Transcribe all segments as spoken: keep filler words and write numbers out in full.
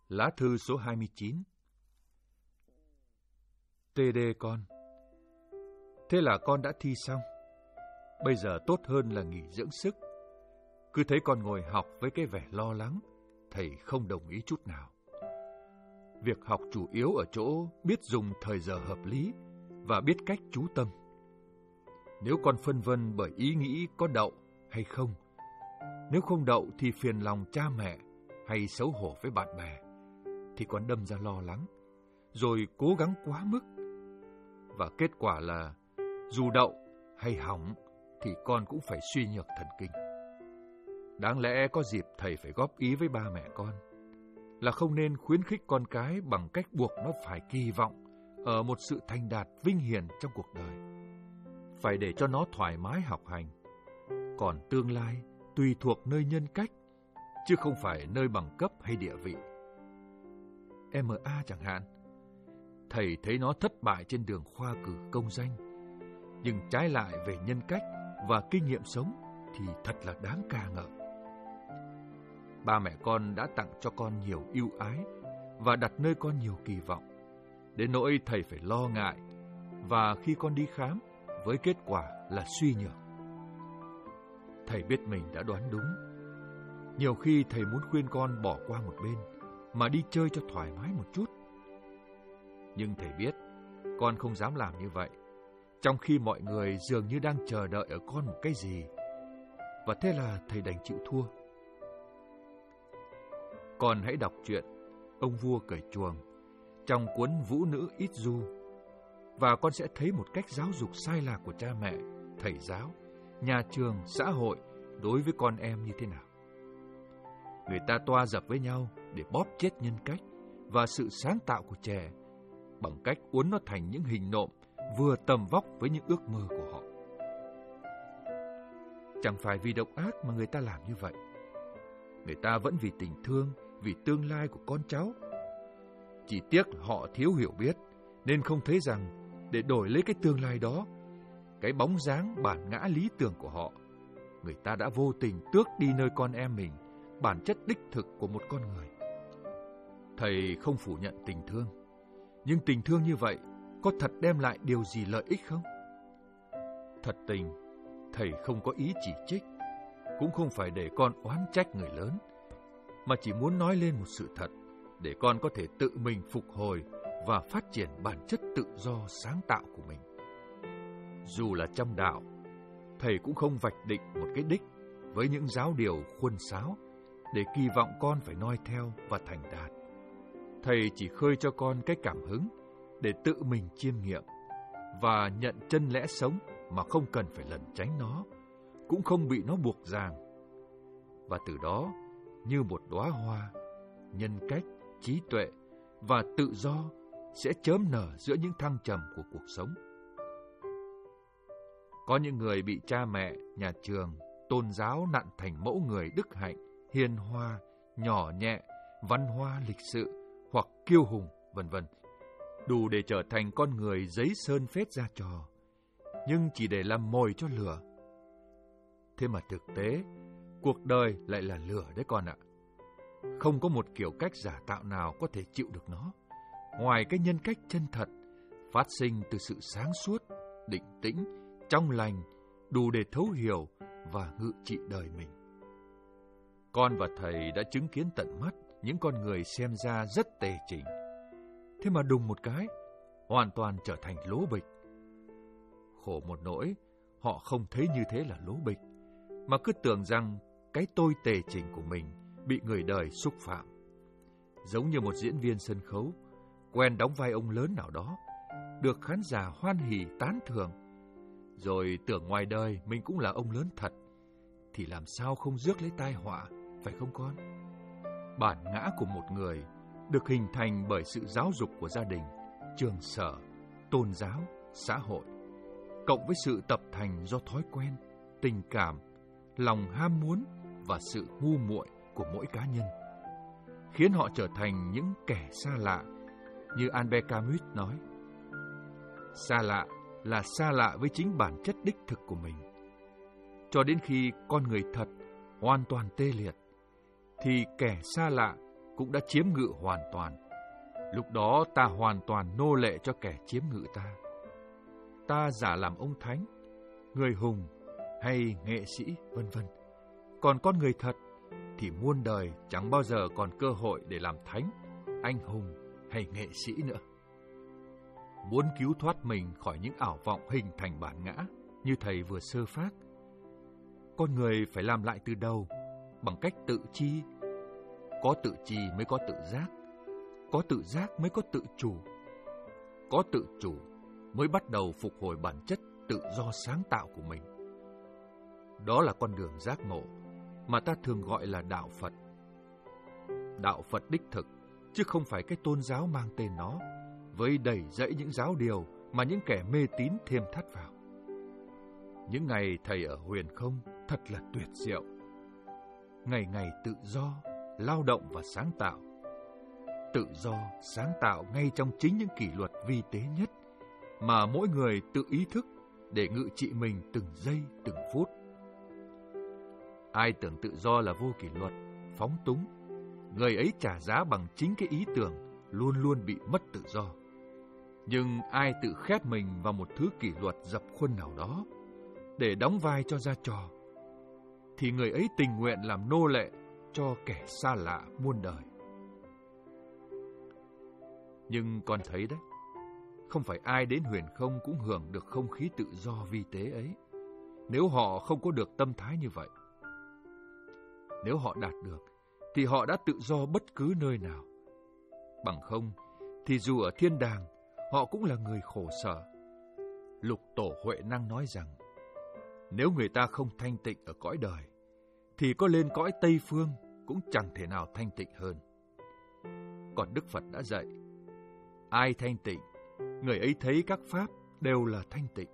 Lá thư số hai mươi chín. tê đê con. Thế là con đã thi xong. Bây giờ tốt hơn là nghỉ dưỡng sức. Cứ thấy con ngồi học với cái vẻ lo lắng, thầy không đồng ý chút nào. Việc học chủ yếu ở chỗ biết dùng thời giờ hợp lý và biết cách chú tâm. Nếu con phân vân bởi ý nghĩ có đậu hay không, nếu không đậu thì phiền lòng cha mẹ hay xấu hổ với bạn bè, thì con đâm ra lo lắng, rồi cố gắng quá mức. Và kết quả là dù đậu hay hỏng thì con cũng phải suy nhược thần kinh. Đáng lẽ có dịp thầy phải góp ý với ba mẹ con là không nên khuyến khích con cái bằng cách buộc nó phải kỳ vọng ở một sự thành đạt vinh hiển trong cuộc đời. Phải để cho nó thoải mái học hành. Còn tương lai tùy thuộc nơi nhân cách, chứ không phải nơi bằng cấp hay địa vị. em a chẳng hạn, thầy thấy nó thất bại trên đường khoa cử công danh, nhưng trái lại về nhân cách và kinh nghiệm sống thì thật là đáng ca ngợi. Ba mẹ con đã tặng cho con nhiều ưu ái và đặt nơi con nhiều kỳ vọng, đến nỗi thầy phải lo ngại, và khi con đi khám với kết quả là suy nhược. Thầy biết mình đã đoán đúng. Nhiều khi thầy muốn khuyên con bỏ qua một bên mà đi chơi cho thoải mái một chút. Nhưng thầy biết con không dám làm như vậy, trong khi mọi người dường như đang chờ đợi ở con một cái gì. Và thế là thầy đành chịu thua. Con hãy đọc truyện Ông Vua Cởi Chuồng trong cuốn Vũ Nữ Ít Du, và con sẽ thấy một cách giáo dục sai lạc của cha mẹ, thầy giáo, nhà trường, xã hội đối với con em như thế nào. Người ta toa dập với nhau để bóp chết nhân cách và sự sáng tạo của trẻ bằng cách uốn nó thành những hình nộm vừa tầm vóc với những ước mơ của họ. Chẳng phải vì độc ác mà người ta làm như vậy. Người ta vẫn vì tình thương, vì tương lai của con cháu. Chỉ tiếc họ thiếu hiểu biết, nên không thấy rằng để đổi lấy cái tương lai đó, cái bóng dáng bản ngã lý tưởng của họ, người ta đã vô tình tước đi nơi con em mình bản chất đích thực của một con người. Thầy không phủ nhận tình thương, nhưng tình thương như vậy có thật đem lại điều gì lợi ích không? Thật tình, thầy không có ý chỉ trích, cũng không phải để con oán trách người lớn, mà chỉ muốn nói lên một sự thật để con có thể tự mình phục hồi và phát triển bản chất tự do sáng tạo của mình. Dù là trong đạo, thầy cũng không vạch định một cái đích với những giáo điều khuôn sáo để kỳ vọng con phải noi theo và thành đạt. Thầy chỉ khơi cho con cái cảm hứng để tự mình chiêm nghiệm và nhận chân lẽ sống mà không cần phải lẩn tránh nó, cũng không bị nó buộc ràng. Và từ đó, như một đóa hoa, nhân cách, trí tuệ và tự do sẽ chớm nở giữa những thăng trầm của cuộc sống. Có những người bị cha mẹ, nhà trường, tôn giáo nặn thành mẫu người đức hạnh, hiền hòa, nhỏ nhẹ, văn hoa lịch sự hoặc kiêu hùng, vân vân, đủ để trở thành con người giấy sơn phết ra trò, nhưng chỉ để làm mồi cho lửa. Thế mà thực tế, cuộc đời lại là lửa đấy con ạ. Không có một kiểu cách giả tạo nào có thể chịu được nó, ngoài cái nhân cách chân thật, phát sinh từ sự sáng suốt, định tĩnh, trong lành, đủ để thấu hiểu và ngự trị đời mình. Con và thầy đã chứng kiến tận mắt những con người xem ra rất tề chỉnh, thế mà đùng một cái, hoàn toàn trở thành lố bịch. Khổ một nỗi, họ không thấy như thế là lố bịch, mà cứ tưởng rằng cái tôi tề chỉnh của mình bị người đời xúc phạm. Giống như một diễn viên sân khấu, quen đóng vai ông lớn nào đó, được khán giả hoan hỉ tán thưởng, rồi tưởng ngoài đời mình cũng là ông lớn thật, thì làm sao không rước lấy tai họa, phải không con? Bản ngã của một người được hình thành bởi sự giáo dục của gia đình, trường sở, tôn giáo, xã hội, cộng với sự tập thành do thói quen, tình cảm, lòng ham muốn và sự ngu muội của mỗi cá nhân, khiến họ trở thành những kẻ xa lạ, như Albert Camus nói. Xa lạ là xa lạ với chính bản chất đích thực của mình. Cho đến khi con người thật hoàn toàn tê liệt, thì kẻ xa lạ cũng đã chiếm ngự hoàn toàn. Lúc đó ta hoàn toàn nô lệ cho kẻ chiếm ngự ta. Ta giả làm ông thánh, người hùng hay nghệ sĩ, vân vân. Còn con người thật thì muôn đời chẳng bao giờ còn cơ hội để làm thánh, anh hùng hay nghệ sĩ nữa. Muốn cứu thoát mình khỏi những ảo vọng hình thành bản ngã như thầy vừa sơ phác, con người phải làm lại từ đầu bằng cách tự chi. Có tự chi mới có tự giác, có tự giác mới có tự chủ, có tự chủ mới bắt đầu phục hồi bản chất tự do sáng tạo của mình. Đó là con đường giác ngộ mà ta thường gọi là đạo Phật. Đạo Phật đích thực, chứ không phải cái tôn giáo mang tên nó, với đầy dẫy những giáo điều mà những kẻ mê tín thêm thắt vào. Những ngày thầy ở Huyền Không thật là tuyệt diệu. Ngày ngày tự do, lao động và sáng tạo. Tự do, sáng tạo ngay trong chính những kỷ luật vi tế nhất mà mỗi người tự ý thức để ngự trị mình từng giây, từng phút. Ai tưởng tự do là vô kỷ luật, phóng túng, người ấy trả giá bằng chính cái ý tưởng luôn luôn bị mất tự do. Nhưng ai tự khép mình vào một thứ kỷ luật dập khuôn nào đó để đóng vai cho ra trò, thì người ấy tình nguyện làm nô lệ cho kẻ xa lạ muôn đời. Nhưng con thấy đấy, không phải ai đến Huyền Không cũng hưởng được không khí tự do vi tế ấy, nếu họ không có được tâm thái như vậy. Nếu họ đạt được, thì họ đã tự do bất cứ nơi nào. Bằng không, thì dù ở thiên đàng, họ cũng là người khổ sở. Lục Tổ Huệ Năng nói rằng, nếu người ta không thanh tịnh ở cõi đời, thì có lên cõi Tây Phương cũng chẳng thể nào thanh tịnh hơn. Còn Đức Phật đã dạy, ai thanh tịnh, người ấy thấy các pháp đều là thanh tịnh.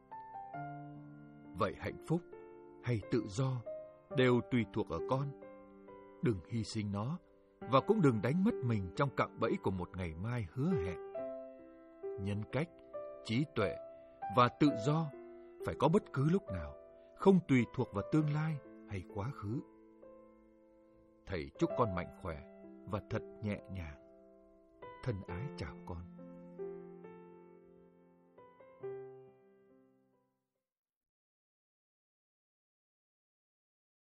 Vậy hạnh phúc hay tự do đều tùy thuộc ở con. Đừng hy sinh nó, và cũng đừng đánh mất mình trong cạm bẫy của một ngày mai hứa hẹn. Nhân cách, trí tuệ và tự do phải có bất cứ lúc nào, không tùy thuộc vào tương lai hay quá khứ. Thầy chúc con mạnh khỏe và thật nhẹ nhàng. Thân ái chào con.